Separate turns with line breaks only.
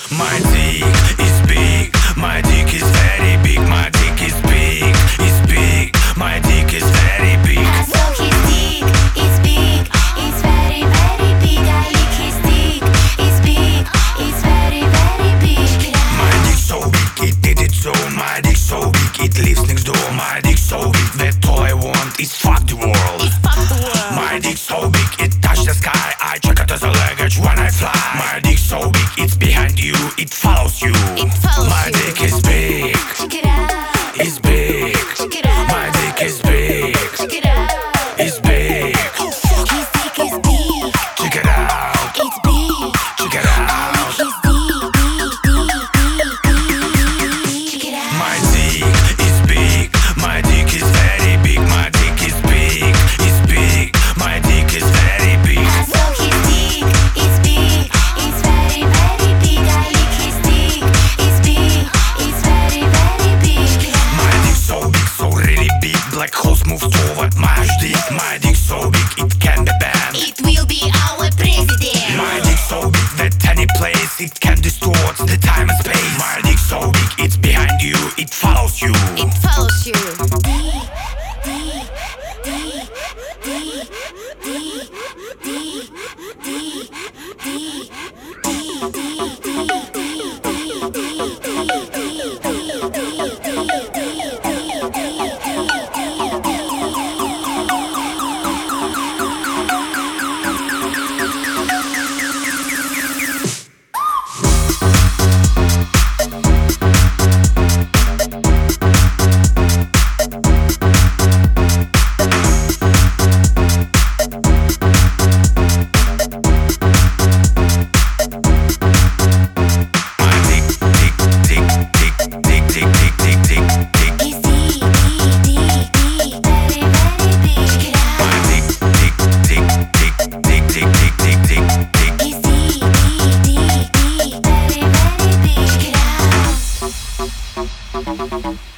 My dick is big, my dick is very big, my dick is big, my dick is very big.
I saw his dick, it's big, it's very, very big. I lick his dick, it's big, it's very, very big.
My dick so big, it did it so. My dick so big, it lives next door. My dick so big that all I want is fuck the world. My dick so big, it touches the sky. I check it as a luggage when I fly. My dick so big, it's behind you, it follows you. My dick is big,
Check it out,
it's big.
check it out,
My dick is big,
check it out.
it's big.
His dick is big,
Check it out,
it's big.
check it out.
His dick, check it out.
My dick is big, my dick is very big, my dick is big, my dick is very big.
I saw his dick, it's big, it's very, very big. I lick his dick, it's big, it's very, very big.
My dick so big, so really big, black holes move toward my dick. My dick so big, it can be banned.
It will be our president.
My dick so big that any place it can distort the time and space. My dick so big, it's behind you, it follows you.
It follows you. Check it out.